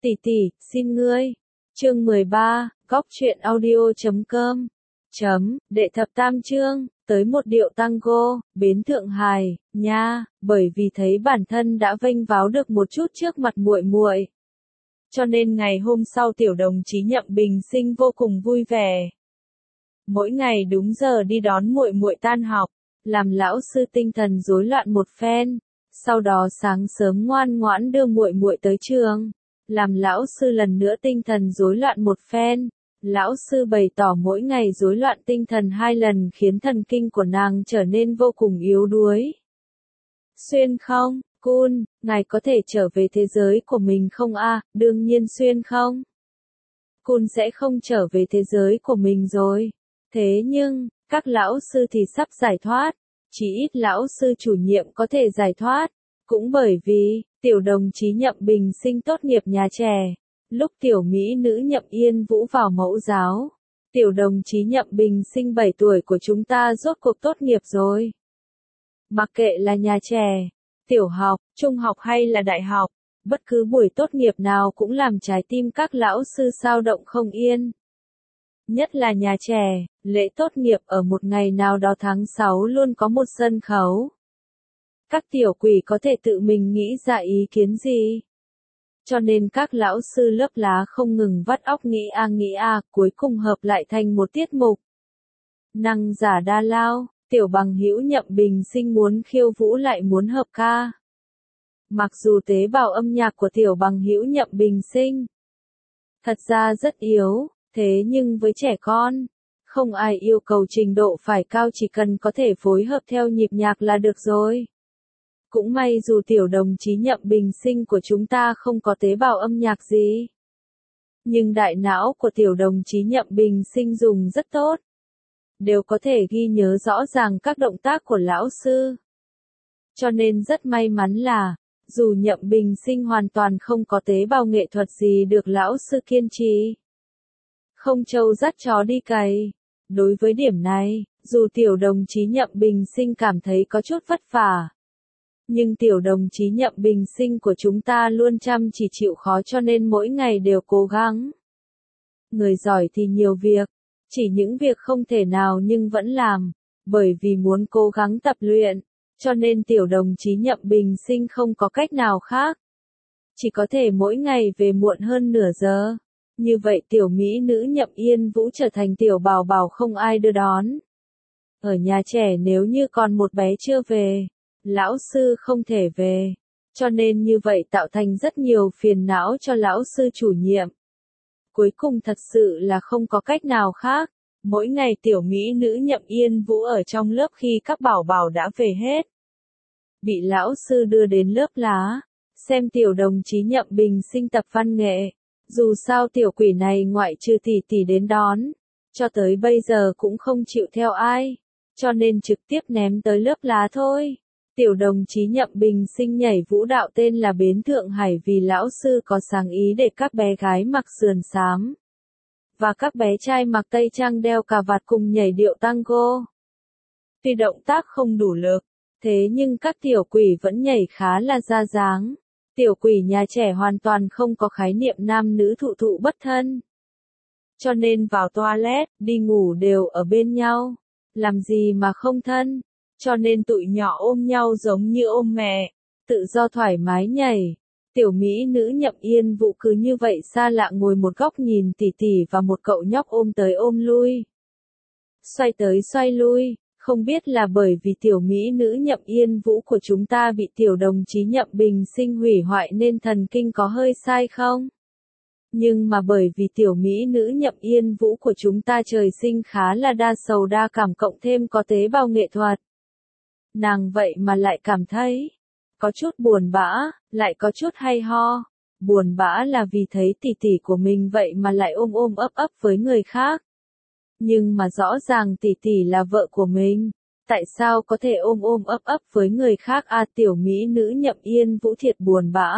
Tỷ tỷ, xin ngươi. Chương 13, góc truyện audio.com. Đệ thập tam chương, tới một điệu tango, bến Thượng Hải, nha, bởi vì thấy bản thân đã vênh váo được một chút trước mặt muội muội. Cho nên ngày hôm sau tiểu đồng chí Nhậm Bình Sinh vô cùng vui vẻ. Mỗi ngày đúng giờ đi đón muội muội tan học, làm lão sư tinh thần rối loạn một phen, sau đó sáng sớm ngoan ngoãn đưa muội muội tới trường, làm lão sư lần nữa tinh thần rối loạn một phen. Lão sư bày tỏ mỗi ngày rối loạn tinh thần 2 lần khiến thần kinh của nàng trở nên vô cùng yếu đuối. Xuyên không, Kun, ngài có thể trở về thế giới của mình không a? Đương nhiên xuyên không. Kun sẽ không trở về thế giới của mình rồi. Thế nhưng, các lão sư thì sắp giải thoát. Chỉ ít lão sư chủ nhiệm có thể giải thoát. Cũng bởi vì, tiểu đồng chí Nhậm Bình Sinh tốt nghiệp nhà trẻ. Lúc tiểu mỹ nữ Nhậm Yên Vũ vào mẫu giáo, tiểu đồng chí Nhậm Bình Sinh 7 tuổi của chúng ta rốt cuộc tốt nghiệp rồi. Mặc kệ là nhà trẻ, tiểu học, trung học hay là đại học, bất cứ buổi tốt nghiệp nào cũng làm trái tim các lão sư xao động không yên. Nhất là nhà trẻ, lễ tốt nghiệp ở một ngày nào đó tháng 6 luôn có một sân khấu. Các tiểu quỷ có thể tự mình nghĩ ra ý kiến gì? Cho nên các lão sư lớp lá không ngừng vắt óc nghĩ cuối cùng hợp lại thành một tiết mục. Năng giả đa lao, tiểu bằng hữu Nhậm Bình Sinh muốn khiêu vũ lại muốn hợp ca. Mặc dù tế bào âm nhạc của tiểu bằng hữu Nhậm Bình Sinh thật ra rất yếu, thế nhưng với trẻ con, không ai yêu cầu trình độ phải cao, chỉ cần có thể phối hợp theo nhịp nhạc là được rồi. Cũng may dù tiểu đồng chí Nhậm Bình Sinh của chúng ta không có tế bào âm nhạc gì, nhưng đại não của tiểu đồng chí Nhậm Bình Sinh dùng rất tốt, đều có thể ghi nhớ rõ ràng các động tác của lão sư. Cho nên rất may mắn là, dù Nhậm Bình Sinh hoàn toàn không có tế bào nghệ thuật gì được lão sư kiên trì. Không trâu dắt chó đi cày. Đối với điểm này, dù tiểu đồng chí Nhậm Bình Sinh cảm thấy có chút vất vả, nhưng tiểu đồng chí Nhậm Bình Sinh của chúng ta luôn chăm chỉ chịu khó, cho nên mỗi ngày đều cố gắng. Người giỏi thì nhiều việc, chỉ những việc không thể nào nhưng vẫn làm, bởi vì muốn cố gắng tập luyện, cho nên tiểu đồng chí Nhậm Bình Sinh không có cách nào khác. Chỉ có thể mỗi ngày về muộn hơn nửa giờ. Như vậy tiểu mỹ nữ Nhậm Yên Vũ trở thành tiểu bảo bảo không ai đưa đón. Ở nhà trẻ nếu như còn một bé chưa về, lão sư không thể về, cho nên như vậy tạo thành rất nhiều phiền não cho lão sư chủ nhiệm. Cuối cùng thật sự là không có cách nào khác, mỗi ngày tiểu mỹ nữ Nhậm Yên Vũ ở trong lớp khi các bảo bảo đã về hết, bị lão sư đưa đến lớp lá, xem tiểu đồng chí Nhậm Bình Sinh tập văn nghệ. Dù sao tiểu quỷ này ngoại trừ tỷ tỷ đến đón, cho tới bây giờ cũng không chịu theo ai, cho nên trực tiếp ném tới lớp lá thôi. Tiểu đồng chí Nhậm Bình Sinh nhảy vũ đạo tên là Bến Thượng Hải vì lão sư có sáng ý để các bé gái mặc sườn xám, và các bé trai mặc tây trang đeo cà vạt cùng nhảy điệu tango. Tuy động tác không đủ lực, thế nhưng các tiểu quỷ vẫn nhảy khá là ra dáng. Tiểu quỷ nhà trẻ hoàn toàn không có khái niệm nam nữ thụ thụ bất thân. Cho nên vào toilet, đi ngủ đều ở bên nhau. Làm gì mà không thân. Cho nên tụi nhỏ ôm nhau giống như ôm mẹ. Tự do thoải mái nhảy. Tiểu mỹ nữ Nhậm Yên Vũ cứ như vậy xa lạ ngồi một góc nhìn tỉ tỉ và một cậu nhóc ôm tới ôm lui. Xoay tới xoay lui. Không biết là bởi vì tiểu mỹ nữ Nhậm Yên Vũ của chúng ta bị tiểu đồng chí Nhậm Bình Sinh hủy hoại nên thần kinh có hơi sai không? Nhưng mà bởi vì tiểu mỹ nữ Nhậm Yên Vũ của chúng ta trời sinh khá là đa sầu đa cảm cộng thêm có tế bào nghệ thuật. Nàng vậy mà lại cảm thấy có chút buồn bã, lại có chút hay ho. Buồn bã là vì thấy tỷ tỷ của mình vậy mà lại ôm ôm ấp ấp với người khác. Nhưng mà rõ ràng tỷ tỷ là vợ của mình, tại sao có thể ôm ôm ấp ấp với người khác à? Tiểu mỹ nữ Nhậm Yên Vũ thiệt buồn bã,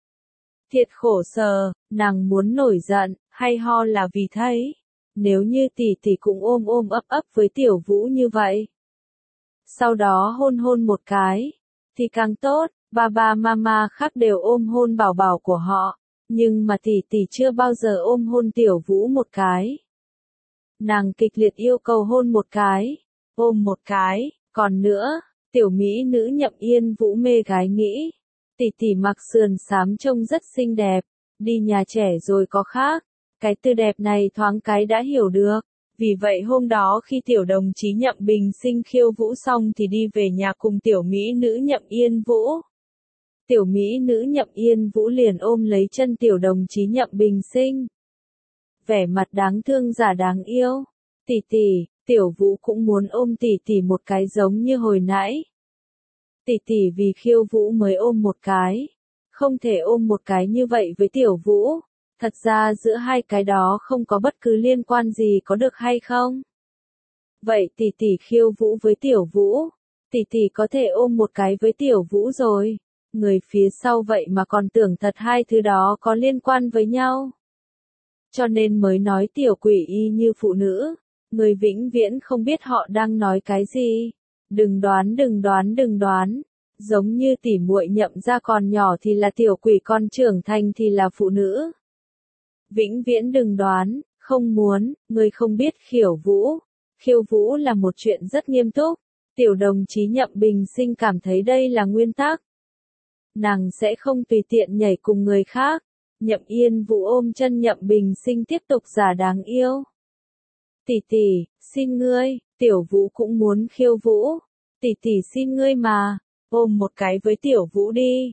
thiệt khổ sở, nàng muốn nổi giận, hay ho là vì thấy, nếu như tỷ tỷ cũng ôm ôm ấp ấp với tiểu Vũ như vậy, sau đó hôn hôn một cái, thì càng tốt, ba ba mama khác đều ôm hôn bảo bảo của họ, Nhưng mà tỷ tỷ chưa bao giờ ôm hôn Tiểu Vũ một cái. Nàng kịch liệt yêu cầu hôn một cái, ôm một cái, còn nữa, tiểu mỹ nữ Nhậm Yên Vũ mê gái nghĩ. Tỷ tỷ mặc sườn xám trông rất xinh đẹp, đi nhà trẻ rồi có khác. Cái từ đẹp này thoáng cái đã hiểu được. Vì vậy hôm đó khi tiểu đồng chí Nhậm Bình Sinh khiêu vũ xong thì đi về nhà cùng tiểu mỹ nữ Nhậm Yên Vũ. Tiểu mỹ nữ Nhậm Yên Vũ liền ôm lấy chân tiểu đồng chí Nhậm Bình Sinh. Vẻ mặt đáng thương giả đáng yêu. Tỷ tỷ, Tiểu Vũ cũng muốn ôm tỷ tỷ một cái giống như hồi nãy. Tỷ tỷ vì khiêu vũ mới ôm một cái. Không thể ôm một cái như vậy với Tiểu Vũ. Thật ra giữa hai cái đó không có bất cứ liên quan gì có được hay không? Vậy tỷ tỷ khiêu vũ với Tiểu Vũ. Tỷ tỷ có thể ôm một cái với Tiểu Vũ rồi. Người phía sau vậy mà còn tưởng thật hai thứ đó có liên quan với nhau. Cho nên mới nói tiểu quỷ y như phụ nữ. Người vĩnh viễn không biết họ đang nói cái gì. Đừng đoán đừng đoán đừng đoán. Giống như tỉ muội Nhậm ra còn nhỏ thì là tiểu quỷ, con trưởng thành thì là phụ nữ. Vĩnh viễn đừng đoán, không muốn, người không biết khiêu vũ. Khiêu vũ là một chuyện rất nghiêm túc. Tiểu đồng chí Nhậm Bình Sinh cảm thấy đây là nguyên tắc. Nàng sẽ không tùy tiện nhảy cùng người khác. Nhậm Yên Vũ ôm chân Nhậm Bình Sinh tiếp tục giả đáng yêu. Tỷ tỷ, xin ngươi, Tiểu Vũ cũng muốn khiêu vũ. Tỷ tỷ xin ngươi mà, ôm một cái với Tiểu Vũ đi.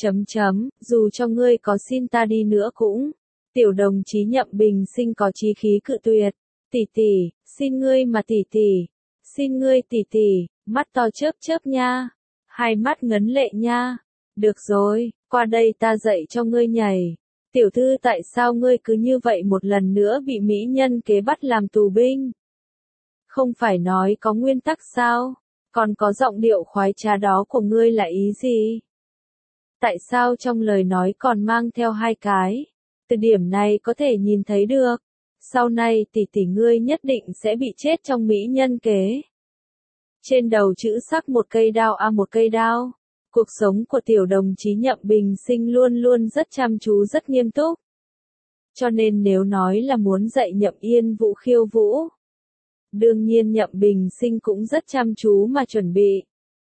Dù cho ngươi có xin ta đi nữa cũng. Tiểu đồng chí Nhậm Bình Sinh có chí khí cự tuyệt. Tỷ tỷ, xin ngươi mà tỷ tỷ. Xin ngươi tỷ tỷ, mắt to chớp chớp nha. Hai mắt ngấn lệ nha. Được rồi, qua đây ta dạy cho ngươi nhảy. Tiểu thư, tại sao ngươi cứ như vậy một lần nữa bị mỹ nhân kế bắt làm tù binh? Không phải nói có nguyên tắc sao? Còn có giọng điệu khoái trá đó của ngươi là ý gì? Tại sao trong lời nói còn mang theo hai cái? Từ điểm này có thể nhìn thấy được. Sau này tỷ tỷ ngươi nhất định sẽ bị chết trong mỹ nhân kế. Trên đầu chữ sắc một cây đao a một cây đao. Cuộc sống của tiểu đồng chí Nhậm Bình Sinh luôn luôn rất chăm chú rất nghiêm túc. Cho nên nếu nói là muốn dạy Nhậm Yên Vũ khiêu vũ. Đương nhiên Nhậm Bình Sinh cũng rất chăm chú mà chuẩn bị.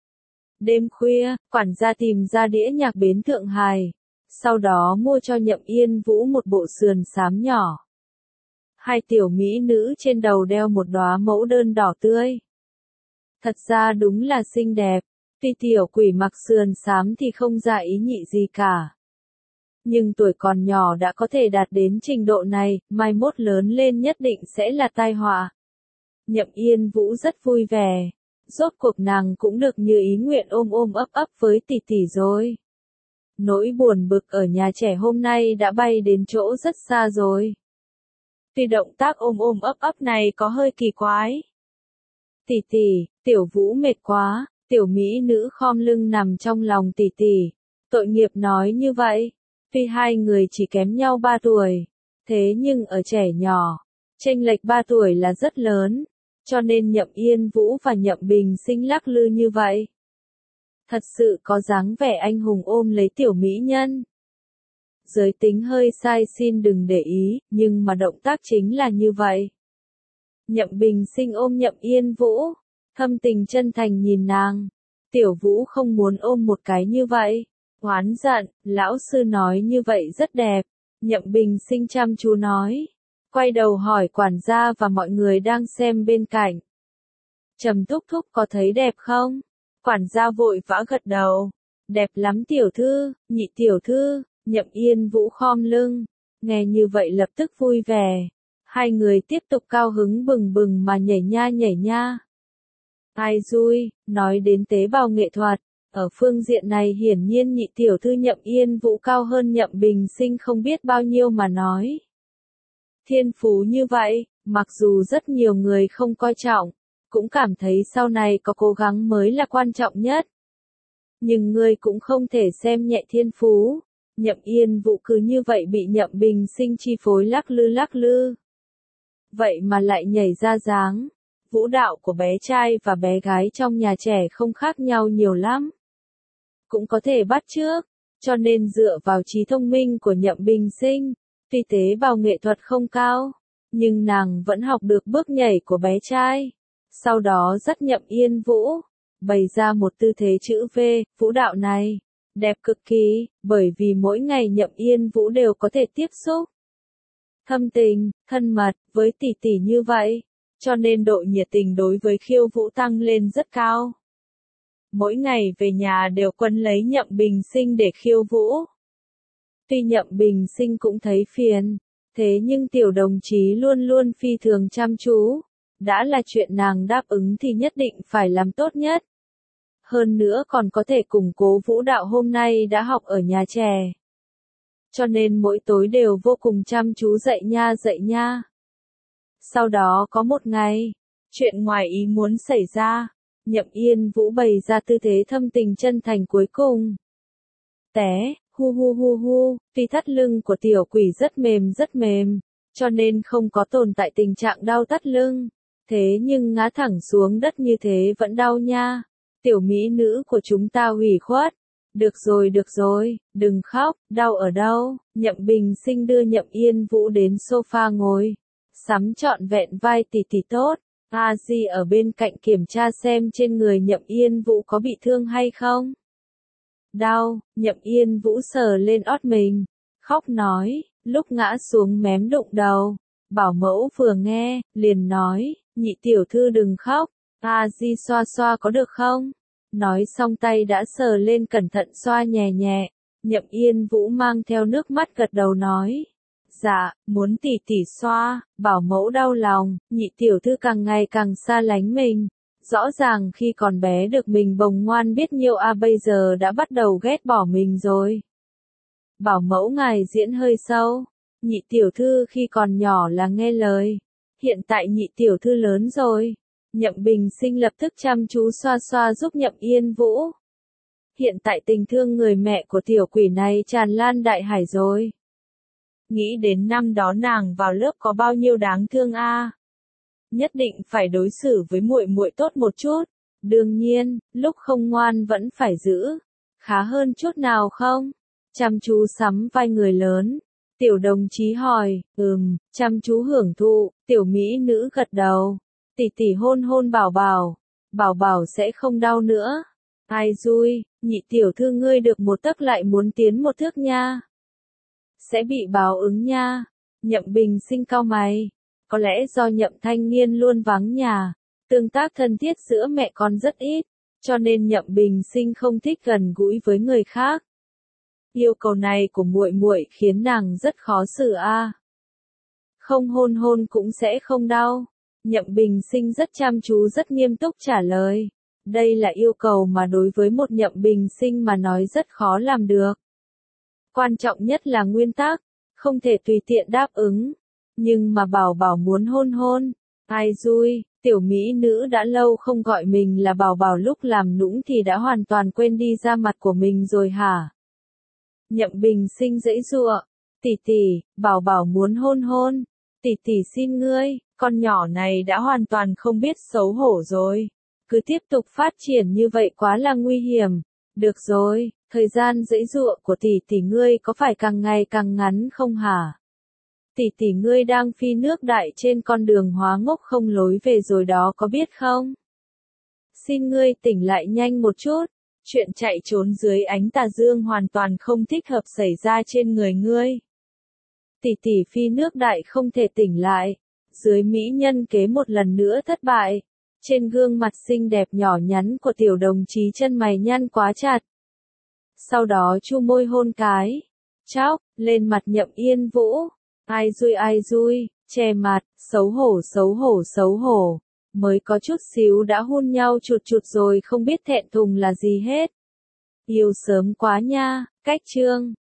Đêm khuya, quản gia tìm ra đĩa nhạc Bến Thượng Hải. Sau đó mua cho Nhậm Yên Vũ một bộ sườn xám nhỏ. Hai tiểu mỹ nữ trên đầu đeo một đóa mẫu đơn đỏ tươi. Thật ra đúng là xinh đẹp. Tuy tiểu quỷ mặc sườn xám thì không ra ý nhị gì cả. Nhưng tuổi còn nhỏ đã có thể đạt đến trình độ này, mai mốt lớn lên nhất định sẽ là tai họa. Nhậm Yên Vũ rất vui vẻ. Rốt cuộc nàng cũng được như ý nguyện ôm ôm ấp ấp với tỷ tỷ rồi. Nỗi buồn bực ở nhà trẻ hôm nay đã bay đến chỗ rất xa rồi. Tuy động tác ôm ôm ấp ấp này có hơi kỳ quái. Tỷ tỷ, Tiểu Vũ mệt quá. Tiểu mỹ nữ khom lưng nằm trong lòng tỷ tỷ. Tội nghiệp nói như vậy. Tuy hai người chỉ kém nhau 3 tuổi. Thế nhưng ở trẻ nhỏ, chênh lệch 3 tuổi là rất lớn. Cho nên Nhậm Yên Vũ và Nhậm Bình Sinh lắc lư như vậy. Thật sự có dáng vẻ anh hùng ôm lấy tiểu mỹ nhân. Giới tính hơi sai xin đừng để ý, nhưng mà động tác chính là như vậy. Nhậm Bình Sinh ôm Nhậm Yên Vũ. Thâm tình chân thành nhìn nàng. Tiểu Vũ không muốn ôm một cái như vậy. Oán giận, lão sư nói như vậy rất đẹp. Nhậm Bình Sinh chăm chú nói. Quay đầu hỏi quản gia và mọi người đang xem bên cạnh. Trầm Thúc Thúc có thấy đẹp không? Quản gia vội vã gật đầu. Đẹp lắm tiểu thư, nhị tiểu thư. Nhậm Yên Vũ khom lưng. Nghe như vậy lập tức vui vẻ. Hai người tiếp tục cao hứng bừng bừng mà nhảy nha nhảy nha. Ai vui, nói đến tế bào nghệ thuật, ở phương diện này hiển nhiên nhị tiểu thư Nhậm Yên Vũ cao hơn Nhậm Bình Sinh không biết bao nhiêu mà nói. Thiên phú như vậy, mặc dù rất nhiều người không coi trọng, cũng cảm thấy sau này có cố gắng mới là quan trọng nhất. Nhưng ngươi cũng không thể xem nhẹ thiên phú. Nhậm Yên Vũ cứ như vậy bị Nhậm Bình Sinh chi phối lắc lư lắc lư. Vậy mà lại nhảy ra dáng. Vũ đạo của bé trai và bé gái trong nhà trẻ không khác nhau nhiều lắm. Cũng có thể bắt chước, cho nên dựa vào trí thông minh của Nhậm Bình Sinh, tuy tế bào nghệ thuật không cao, nhưng nàng vẫn học được bước nhảy của bé trai. Sau đó dắt Nhậm Yên Vũ, bày ra một tư thế chữ V, vũ đạo này, đẹp cực kỳ, bởi vì mỗi ngày Nhậm Yên Vũ đều có thể tiếp xúc thâm tình, thân mật, với tỷ tỷ như vậy, cho nên độ nhiệt tình đối với Khiêu Vũ tăng lên rất cao. Mỗi ngày về nhà đều quấn lấy Nhậm Bình Sinh để khiêu vũ. Tuy Nhậm Bình Sinh cũng thấy phiền, thế nhưng tiểu đồng chí luôn luôn phi thường chăm chú, đã là chuyện nàng đáp ứng thì nhất định phải làm tốt nhất. Hơn nữa còn có thể củng cố vũ đạo hôm nay đã học ở nhà trẻ. Cho nên mỗi tối đều vô cùng chăm chú dạy nha. Sau đó có một ngày, chuyện ngoài ý muốn xảy ra, Nhậm Yên Vũ bày ra tư thế thâm tình chân thành cuối cùng. Té, hu, tuy thắt lưng của tiểu quỷ rất mềm, cho nên không có tồn tại tình trạng đau thắt lưng. Thế nhưng ngã thẳng xuống đất như thế vẫn đau nha. Tiểu mỹ nữ của chúng ta hủy khuất. Được rồi, đừng khóc, đau ở đâu. Nhậm Bình Sinh đưa Nhậm Yên Vũ đến sofa ngồi, sắm trọn vẹn vai tỷ tỷ tốt. A Di ở bên cạnh kiểm tra xem trên người Nhậm Yên Vũ có bị thương hay không. Đau, Nhậm Yên Vũ sờ lên ót mình, khóc nói, lúc ngã xuống mém đụng đầu. Bảo mẫu vừa nghe, liền nói, nhị tiểu thư đừng khóc, A Di xoa xoa có được không? Nói xong tay đã sờ lên cẩn thận xoa nhẹ. Nhậm Yên Vũ mang theo nước mắt gật đầu nói. Dạ, muốn tỷ tỷ xoa, bảo mẫu đau lòng, nhị tiểu thư càng ngày càng xa lánh mình. Rõ ràng khi còn bé được mình bồng ngoan biết nhiêu bây giờ đã bắt đầu ghét bỏ mình rồi. Bảo mẫu ngài diễn hơi sâu, nhị tiểu thư khi còn nhỏ là nghe lời, hiện tại nhị tiểu thư lớn rồi. Nhậm Bình Sinh lập tức chăm chú xoa xoa giúp Nhậm Yên Vũ. Hiện tại tình thương người mẹ của tiểu quỷ này tràn lan đại hải rồi. Nghĩ đến năm đó nàng vào lớp có bao nhiêu đáng thương a. Nhất định phải đối xử với muội muội tốt một chút. Đương nhiên, lúc không ngoan vẫn phải giữ. Khá hơn chút nào không? Chăm chú sắm vai người lớn. Tiểu đồng chí hỏi, chăm chú hưởng thụ, tiểu mỹ nữ gật đầu. Tỷ tỷ hôn bảo bảo sẽ không đau nữa. Ai dui, nhị tiểu thư ngươi được một tấc lại muốn tiến một thước nha. Sẽ bị báo ứng nha. Nhậm Bình Sinh cau mày. Có lẽ do Nhậm thanh niên luôn vắng nhà, tương tác thân thiết giữa mẹ con rất ít, cho nên Nhậm Bình Sinh không thích gần gũi với người khác. Yêu cầu này của muội muội khiến nàng rất khó xử a. Không hôn cũng sẽ không đau. Nhậm Bình Sinh rất chăm chú rất nghiêm túc trả lời. Đây là yêu cầu mà đối với một Nhậm Bình Sinh mà nói rất khó làm được. Quan trọng nhất là nguyên tắc, không thể tùy tiện đáp ứng. Nhưng mà bảo bảo muốn hôn. Ai dui, tiểu mỹ nữ đã lâu không gọi mình là bảo bảo lúc làm nũng thì đã hoàn toàn quên đi da mặt của mình rồi hả? Nhậm Bình Sinh giãy giụa. Tỷ, bảo bảo muốn hôn. Tỷ xin ngươi, con nhỏ này đã hoàn toàn không biết xấu hổ rồi. Cứ tiếp tục phát triển như vậy quá là nguy hiểm. Được rồi, thời gian giãy giụa của tỷ ngươi có phải càng ngày càng ngắn không hả? Tỷ ngươi đang phi nước đại trên con đường hóa ngốc không lối về rồi đó có biết không? Xin ngươi tỉnh lại nhanh một chút. Chuyện chạy trốn dưới ánh tà dương hoàn toàn không thích hợp xảy ra trên người ngươi. Tỷ phi nước đại không thể tỉnh lại. Dưới mỹ nhân kế một lần nữa thất bại. Trên gương mặt xinh đẹp nhỏ nhắn của tiểu đồng chí chân mày nhăn quá chặt. Sau đó chu môi hôn cái. Chóc, lên mặt Nhậm Yên Vũ. Ai dui, che mặt, xấu hổ. Mới có chút xíu đã hôn nhau chụt rồi không biết thẹn thùng là gì hết. Yêu sớm quá nha, cách chương.